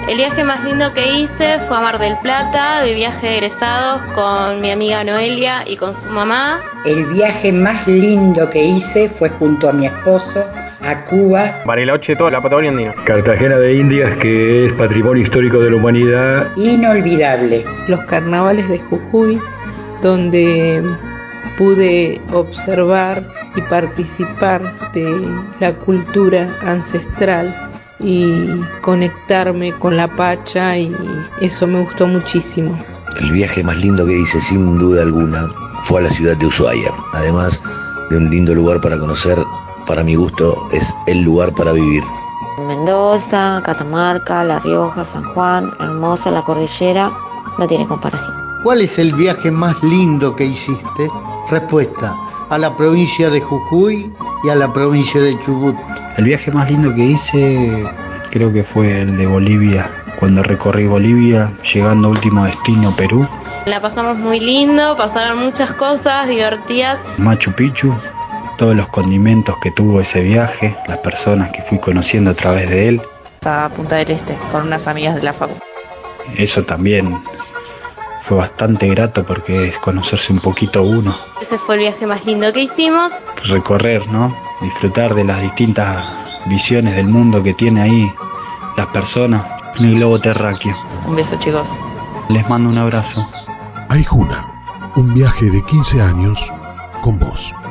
El viaje más lindo que hice fue a Mar del Plata, de viaje de egresados con mi amiga Noelia y con su mamá. El viaje más lindo que hice fue junto a mi esposo a Cuba. Bariloche, toda la Patagonia andina. Cartagena de Indias, que es patrimonio histórico de la humanidad. Inolvidable. Los carnavales de Jujuy, donde pude observar y participar de la cultura ancestral y conectarme con la Pacha, y eso me gustó muchísimo. El viaje más lindo que hice, sin duda alguna, fue a la ciudad de Ushuaia. Además de un lindo lugar para conocer, para mi gusto es el lugar para vivir. Mendoza, Catamarca, La Rioja, San Juan, hermosa la cordillera, no tiene comparación. ¿Cuál es el viaje más lindo que hiciste? Respuesta: a la provincia de Jujuy y a la provincia de Chubut. El viaje más lindo que hice creo que fue el de Bolivia, cuando recorrí Bolivia, llegando a último destino Perú. La pasamos muy lindo, pasaron muchas cosas divertidas. Machu Picchu, todos los condimentos que tuvo ese viaje, las personas que fui conociendo a través de él. A Punta del Este, con unas amigas de la facu. Eso también fue bastante grato porque es conocerse un poquito uno. Ese fue el viaje más lindo que hicimos. Recorrer, ¿no? Disfrutar de las distintas visiones del mundo que tiene ahí las personas en el globo terráqueo. Un beso, chicos. Les mando un abrazo. Aijuna, un viaje de 15 años con vos.